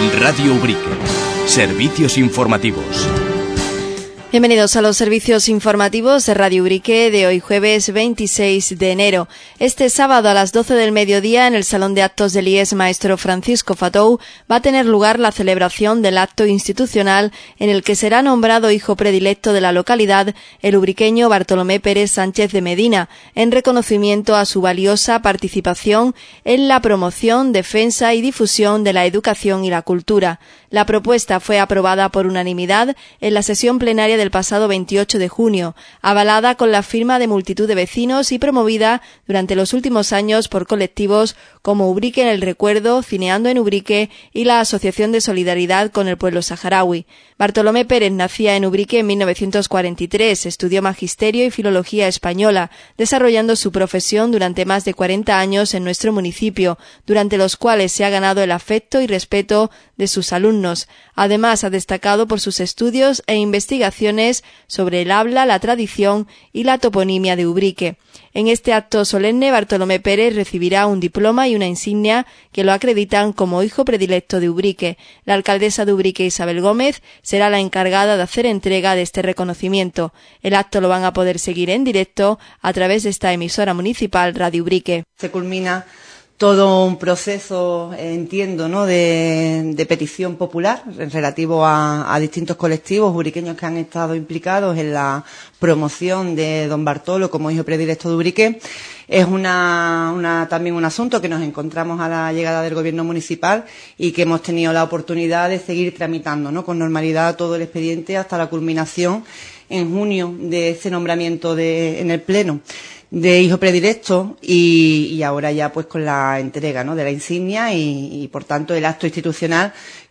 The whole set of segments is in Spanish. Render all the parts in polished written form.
Radio Ubrique. Servicios informativos. Bienvenidos a los servicios informativos de Radio Ubrique de hoy jueves 26 de enero. Este sábado a las 12 del mediodía en el Salón de Actos del IES Maestro Francisco Fatou va a tener lugar la celebración del acto institucional en el que será nombrado hijo predilecto de la localidad el ubriqueño Bartolomé Pérez Sánchez de Medina, en reconocimiento a su valiosa participación en la promoción, defensa y difusión de la educación y la cultura. La propuesta fue aprobada por unanimidad en la sesión plenaria del pasado 28 de junio, avalada con la firma de multitud de vecinos y promovida durante los últimos años por colectivos como Ubrique en el Recuerdo, Cineando en Ubrique y la Asociación de Solidaridad con el Pueblo Saharaui. Bartolomé Pérez nacía en Ubrique en 1943, estudió Magisterio y Filología Española, desarrollando su profesión durante más de 40 años en nuestro municipio, durante los cuales se ha ganado el afecto y respeto de sus alumnos. Además, ha destacado por sus estudios e investigaciones sobre el habla, la tradición y la toponimia de Ubrique. En este acto solemne, Bartolomé Pérez recibirá un diploma y una insignia que lo acreditan como hijo predilecto de Ubrique. La alcaldesa de Ubrique, Isabel Gómez, será la encargada de hacer entrega de este reconocimiento. El acto lo van a poder seguir en directo a través de esta emisora municipal Radio Ubrique. Se culmina todo un proceso, entiendo, ¿no?, de petición popular relativo a distintos colectivos ubriqueños que han estado implicados en la promoción de don Bartolo como hijo predilecto de Ubrique. Es también un asunto que nos encontramos a la llegada del gobierno municipal y que hemos tenido la oportunidad de seguir tramitando, ¿no?, con normalidad todo el expediente hasta la culminación en junio de ese nombramiento en el Pleno de hijo predilecto y ahora ya pues con la entrega, ¿no?, de la insignia y por tanto el acto institucional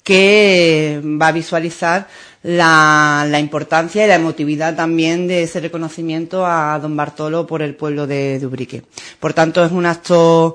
que va a visualizar la importancia y la emotividad también de ese reconocimiento a don Bartolo por el pueblo de Ubrique. Por tanto, es un acto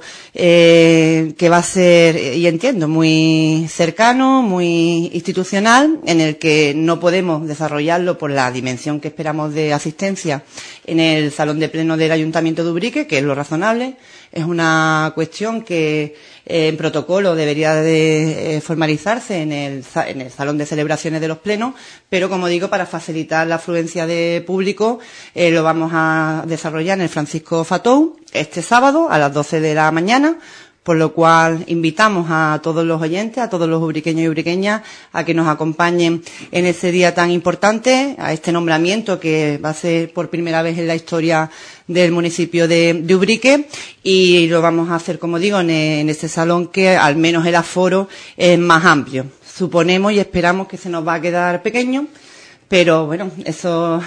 que va a ser, y entiendo, muy cercano, muy institucional, en el que no podemos desarrollarlo por la dimensión que esperamos de asistencia en el Salón de Pleno del Ayuntamiento de Ubrique, que es lo razonable. Es una cuestión que en protocolo debería de formalizarse en el Salón de Celebraciones de los Plenos, pero como digo, para facilitar la afluencia de público, lo vamos a desarrollar en el Francisco Fatou este sábado a las 12 de la mañana, por lo cual invitamos a todos los oyentes, a todos los ubriqueños y ubriqueñas, a que nos acompañen en ese día tan importante, a este nombramiento que va a ser por primera vez en la historia del municipio de Ubrique, y lo vamos a hacer, como digo, en este salón que al menos el aforo es más amplio. Suponemos y esperamos que se nos va a quedar pequeño, pero bueno, eso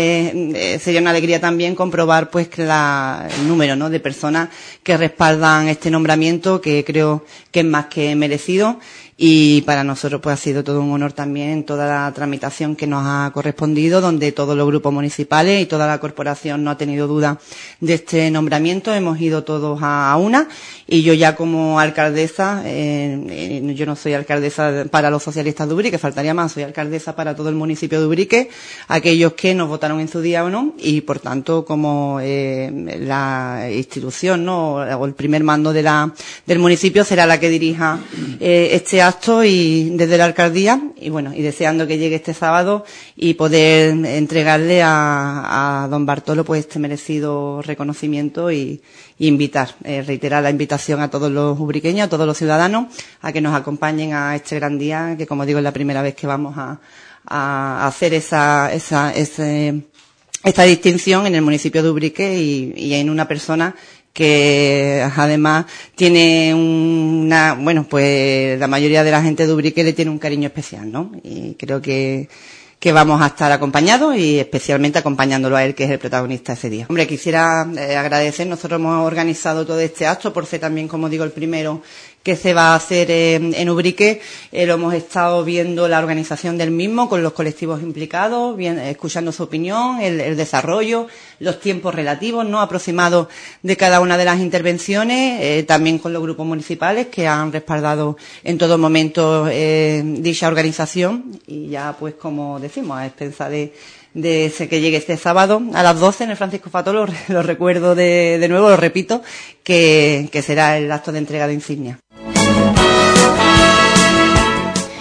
sería una alegría también comprobar pues que el número, ¿no?, de personas que respaldan este nombramiento, que creo que es más que merecido. Y para nosotros pues ha sido todo un honor también toda la tramitación que nos ha correspondido, donde todos los grupos municipales y toda la corporación no ha tenido duda de este nombramiento. Hemos ido todos a una, y yo ya como alcaldesa, yo no soy alcaldesa para los socialistas de Ubrique, faltaría más, soy alcaldesa para todo el municipio de Ubrique, aquellos que nos votaron en su día o no, y por tanto como la institución, ¿no?, o el primer mando del municipio será la que dirija este acto y desde la alcaldía, y bueno, y deseando que llegue este sábado y poder entregarle a don Bartolo pues este merecido reconocimiento y reiterar la invitación a todos los ubriqueños, a todos los ciudadanos, a que nos acompañen a este gran día, que como digo es la primera vez que vamos a hacer esta distinción en el municipio de Ubrique y en una persona que además tiene pues la mayoría de la gente de Ubrique le tiene un cariño especial, ¿no? Y creo que vamos a estar acompañados y especialmente acompañándolo a él, que es el protagonista ese día. Hombre, quisiera agradecer, nosotros hemos organizado todo este acto por ser también, como digo, el primero que se va a hacer en Ubrique. Lo hemos estado viendo la organización del mismo con los colectivos implicados, escuchando su opinión, el desarrollo, los tiempos relativos, ¿no?, aproximados de cada una de las intervenciones, también con los grupos municipales que han respaldado en todo momento dicha organización, y ya pues como decimos, a expensas de ese que llegue este sábado a las 12 en el Francisco Fatou, lo recuerdo de nuevo, lo repito, que será el acto de entrega de insignia.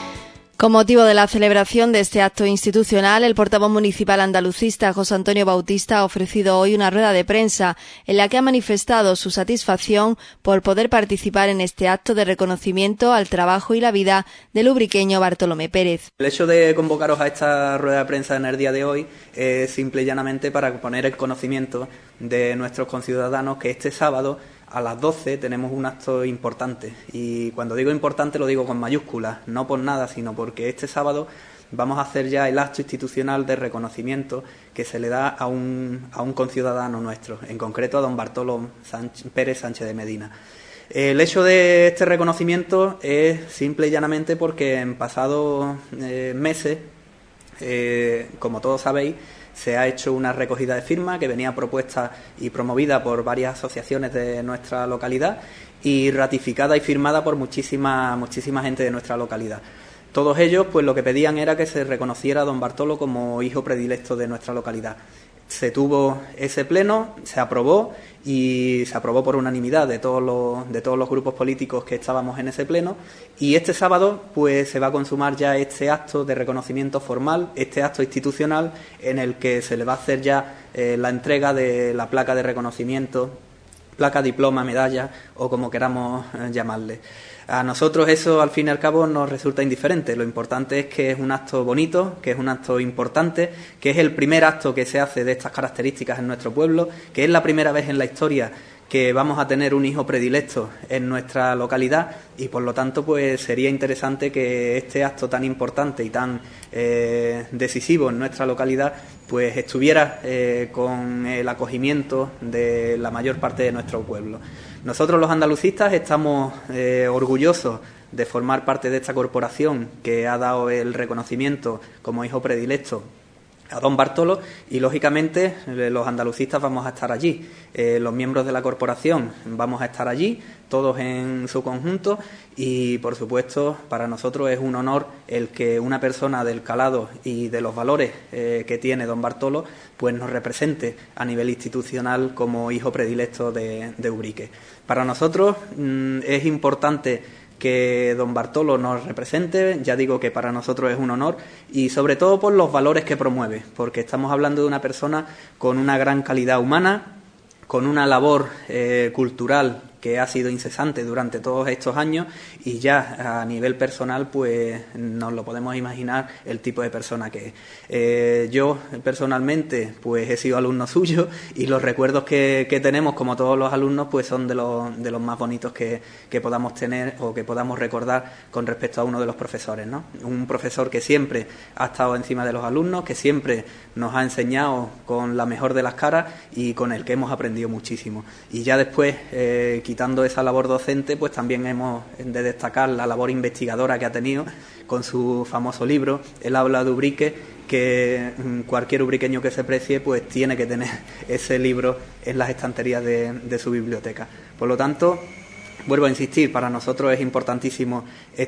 Con motivo de la celebración de este acto institucional, el portavoz municipal andalucista José Antonio Bautista ha ofrecido hoy una rueda de prensa en la que ha manifestado su satisfacción por poder participar en este acto de reconocimiento al trabajo y la vida del ubriqueño Bartolomé Pérez. El hecho de convocaros a esta rueda de prensa en el día de hoy es simple y llanamente para poner el conocimiento de nuestros conciudadanos que este sábado a las 12 tenemos un acto importante, y cuando digo importante lo digo con mayúsculas, no por nada, sino porque este sábado vamos a hacer ya el acto institucional de reconocimiento que se le da a un conciudadano nuestro, en concreto a don Bartolomé Pérez Sánchez de Medina. El hecho de este reconocimiento es simple y llanamente porque en pasados meses, como todos sabéis, se ha hecho una recogida de firmas que venía propuesta y promovida por varias asociaciones de nuestra localidad y ratificada y firmada por muchísima gente de nuestra localidad. Todos ellos, pues lo que pedían era que se reconociera a don Bartolo como hijo predilecto de nuestra localidad. Se tuvo ese pleno, se aprobó y se aprobó por unanimidad de todos los grupos políticos que estábamos en ese pleno, y este sábado pues se va a consumar ya este acto de reconocimiento formal, este acto institucional en el que se le va a hacer ya la entrega de la placa de reconocimiento, placa, diploma, medalla o como queramos llamarle. A nosotros eso, al fin y al cabo, nos resulta indiferente. Lo importante es que es un acto bonito, que es un acto importante, que es el primer acto que se hace de estas características en nuestro pueblo, que es la primera vez en la historia que vamos a tener un hijo predilecto en nuestra localidad, y por lo tanto pues sería interesante que este acto tan importante y tan decisivo en nuestra localidad pues estuviera con el acogimiento de la mayor parte de nuestro pueblo. Nosotros los andalucistas estamos orgullosos de formar parte de esta corporación que ha dado el reconocimiento como hijo predilecto a don Bartolo, y lógicamente los andalucistas vamos a estar allí, los miembros de la corporación vamos a estar allí, todos en su conjunto, y por supuesto para nosotros es un honor el que una persona del calado y de los valores que tiene don Bartolo pues nos represente a nivel institucional como hijo predilecto de Ubrique. Para nosotros es importante que don Bartolo nos represente, ya digo que para nosotros es un honor, y sobre todo por los valores que promueve, porque estamos hablando de una persona con una gran calidad humana, con una labor cultural que ha sido incesante durante todos estos años, y ya a nivel personal pues nos lo podemos imaginar el tipo de persona que es. Yo personalmente pues he sido alumno suyo, y los recuerdos que tenemos como todos los alumnos pues son de los más bonitos que podamos tener o que podamos recordar con respecto a uno de los profesores, ¿no? Un profesor que siempre ha estado encima de los alumnos, que siempre nos ha enseñado con la mejor de las caras y con el que hemos aprendido muchísimo. Y ya después, quitando esa labor docente, pues también hemos de destacar la labor investigadora que ha tenido con su famoso libro, El habla de Ubrique, que cualquier ubriqueño que se precie pues tiene que tener ese libro en las estanterías de su biblioteca. Por lo tanto, vuelvo a insistir, para nosotros es importantísimo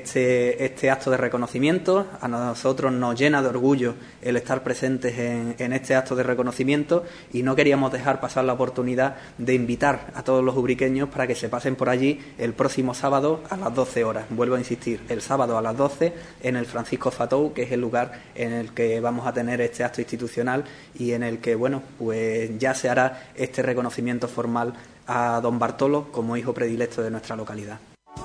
este acto de reconocimiento. A nosotros nos llena de orgullo el estar presentes en este acto de reconocimiento, y no queríamos dejar pasar la oportunidad de invitar a todos los ubriqueños para que se pasen por allí el próximo sábado a las 12 horas. Vuelvo a insistir, el sábado a las 12 en el Francisco Fatou, que es el lugar en el que vamos a tener este acto institucional y en el que, bueno, pues ya se hará este reconocimiento formal a don Bartolo como hijo predilecto de nuestra localidad.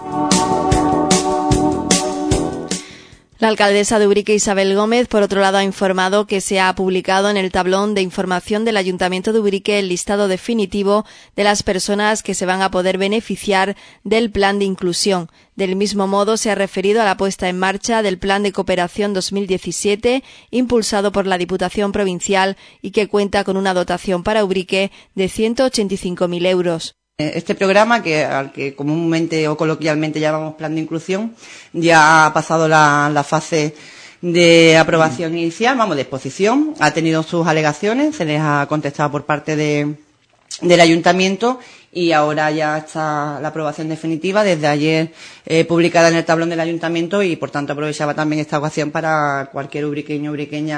La alcaldesa de Ubrique, Isabel Gómez, por otro lado, ha informado que se ha publicado en el tablón de información del Ayuntamiento de Ubrique el listado definitivo de las personas que se van a poder beneficiar del plan de inclusión. Del mismo modo, se ha referido a la puesta en marcha del Plan de Cooperación 2017, impulsado por la Diputación Provincial y que cuenta con una dotación para Ubrique de 185.000 euros. Este programa, al que comúnmente o coloquialmente llamamos Plan de Inclusión, ya ha pasado la fase de aprobación inicial, de exposición, ha tenido sus alegaciones, se les ha contestado por parte del Ayuntamiento, y ahora ya está la aprobación definitiva, desde ayer publicada en el tablón del Ayuntamiento, y por tanto aprovechaba también esta ocasión para cualquier ubriqueño o ubriqueña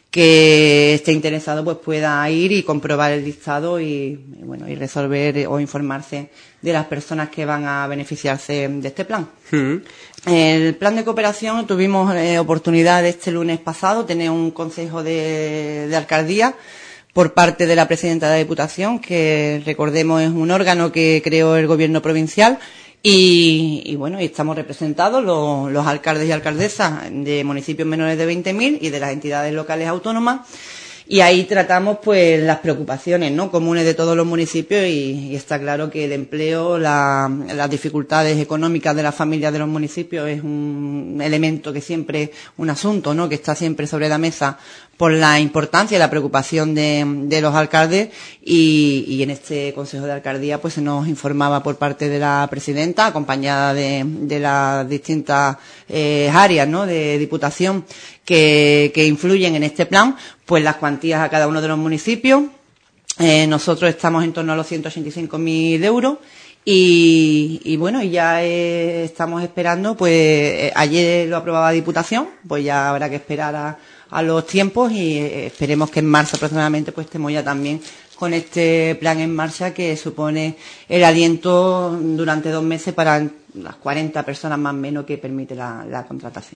que esté interesado pues pueda ir y comprobar el listado y resolver o informarse de las personas que van a beneficiarse de este plan. El plan de cooperación, tuvimos oportunidad este lunes pasado tener un consejo de alcaldía por parte de la presidenta de la Diputación, que recordemos es un órgano que creó el gobierno provincial. Y estamos representados los alcaldes y alcaldesas de municipios menores de 20.000 y de las entidades locales autónomas, y ahí tratamos pues las preocupaciones, ¿no?, comunes de todos los municipios, y está claro que el empleo, las dificultades económicas de las familias de los municipios es un elemento que siempre, un asunto, ¿no?, que está siempre sobre la mesa por la importancia y la preocupación de los alcaldes, y en este Consejo de Alcaldía pues se nos informaba por parte de la presidenta, acompañada de las distintas áreas, ¿no?, de Diputación que influyen en este plan, pues las cuantías a cada uno de los municipios. Nosotros estamos en torno a los 185.000 euros. Y ya estamos esperando, pues ayer lo aprobaba Diputación, pues ya habrá que esperar a los tiempos, y esperemos que en marzo aproximadamente pues estemos ya también con este plan en marcha, que supone el aliento durante 2 meses para las 40 personas más o menos que permite la contratación.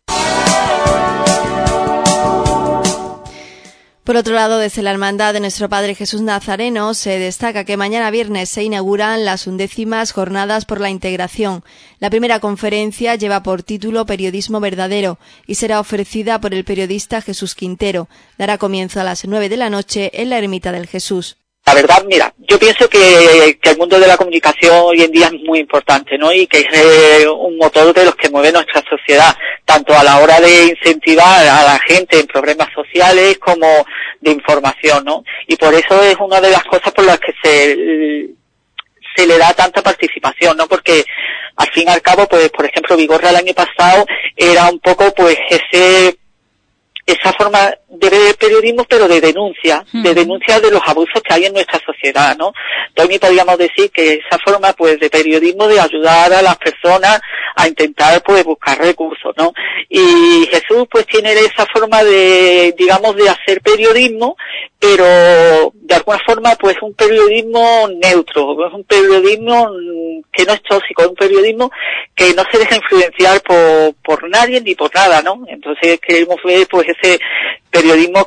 Por otro lado, desde la Hermandad de Nuestro Padre Jesús Nazareno se destaca que mañana viernes se inauguran las 11ª Jornadas por la Integración. La primera conferencia lleva por título Periodismo Verdadero y será ofrecida por el periodista Jesús Quintero. Dará comienzo a las 9 de la noche en la Ermita del Jesús. La verdad, mira, yo pienso que el mundo de la comunicación hoy en día es muy importante, ¿no? Y que es un motor de los que mueve nuestra sociedad, tanto a la hora de incentivar a la gente en problemas sociales como de información, ¿no? Y por eso es una de las cosas por las que se le da tanta participación, ¿no? Porque al fin y al cabo, pues, por ejemplo, Vigorra el año pasado era un poco, pues, esa forma de periodismo, pero de denuncia de los abusos que hay en nuestra sociedad, ¿no? También podríamos decir que esa forma, pues, de periodismo de ayudar a las personas a intentar, pues, buscar recursos, ¿no? Y Jesús, pues, tiene esa forma de, digamos, de hacer periodismo, pero de alguna forma, pues, un periodismo neutro, es un periodismo que no es tóxico, es un periodismo que no se deja influenciar por nadie ni por nada, ¿no? Entonces queremos ver, pues, ese periodismo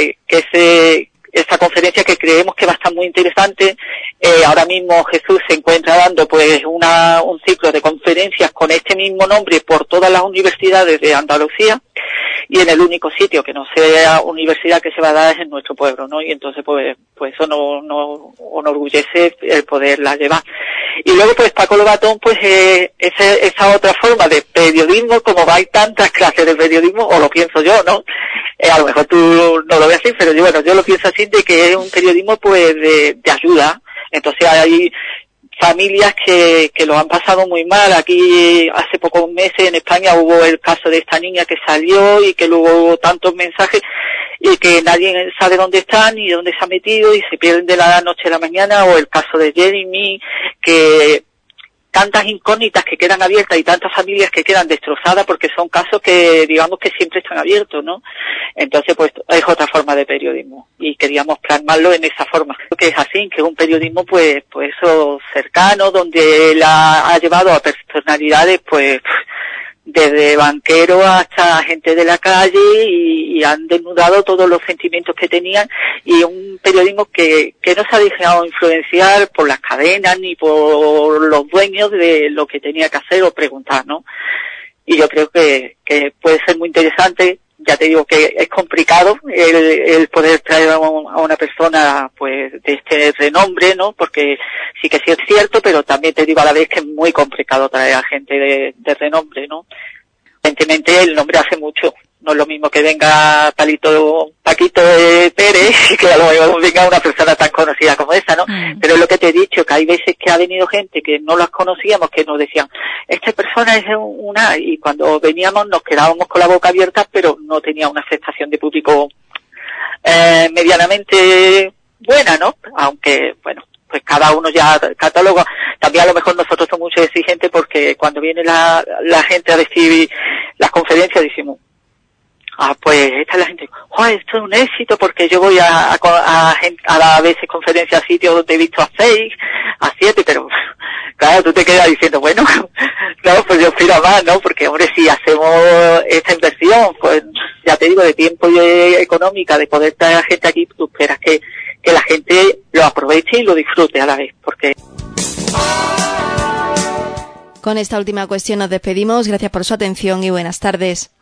esta conferencia que creemos que va a estar muy interesante. Ahora mismo Jesús se encuentra dando pues un ciclo de conferencias con este mismo nombre por todas las universidades de Andalucía, y en el único sitio que no sea universidad que se va a dar es en nuestro pueblo, ¿no? Y entonces pues eso nos enorgullece el poderla llevar. Y luego pues Paco Lobatón, pues esa otra forma de periodismo, como hay tantas clases de periodismo, o lo pienso yo, ¿no? A lo mejor tú no lo ves así, pero yo lo pienso así, de que es un periodismo pues de ayuda. Entonces hay familias que lo han pasado muy mal. Aquí hace pocos meses en España hubo el caso de esta niña que salió y que luego hubo tantos mensajes y que nadie sabe dónde están ni dónde se ha metido y se pierden de la noche a la mañana, o el caso de Jeremy, que tantas incógnitas que quedan abiertas y tantas familias que quedan destrozadas porque son casos que digamos que siempre están abiertos, ¿no? Entonces pues es otra forma de periodismo y queríamos plasmarlo en esa forma. Creo que es así, que es un periodismo pues eso cercano, donde él ha llevado a personalidades pues desde banqueros hasta gente de la calle y han desnudado todos los sentimientos que tenían, y un periodismo que no se ha dejado influenciar por las cadenas ni por los dueños de lo que tenía que hacer o preguntar, ¿no? Y yo creo que puede ser muy interesante. Ya te digo que es complicado el poder traer a una persona pues de este renombre, ¿no? Porque sí que sí es cierto, pero también te digo a la vez que es muy complicado traer a gente de renombre, ¿no? Evidentemente el nombre hace mucho. No es lo mismo que venga Paquito Pérez y que a lo mejor venga una persona tan conocida como esa, ¿no? Pero es lo que te he dicho, que hay veces que ha venido gente que no las conocíamos, que nos decían, esta persona es una, y cuando veníamos nos quedábamos con la boca abierta, pero no tenía una aceptación de público medianamente buena, ¿no? Aunque, bueno, pues cada uno ya catálogo. También a lo mejor nosotros somos muy exigentes porque cuando viene la gente a decir las conferencias decimos, pues esta es la gente, ¡joder, esto es un éxito! Porque yo voy a veces conferencias a sitios donde he visto a 6, a 7, pero claro, tú te quedas diciendo, bueno, no, pues yo aspiro a más, ¿no? Porque, hombre, si hacemos esta inversión, pues ya te digo, de tiempo y económica, de poder traer a gente aquí, tú esperas que la gente lo aproveche y lo disfrute a la vez, porque... Con esta última cuestión nos despedimos. Gracias por su atención y buenas tardes.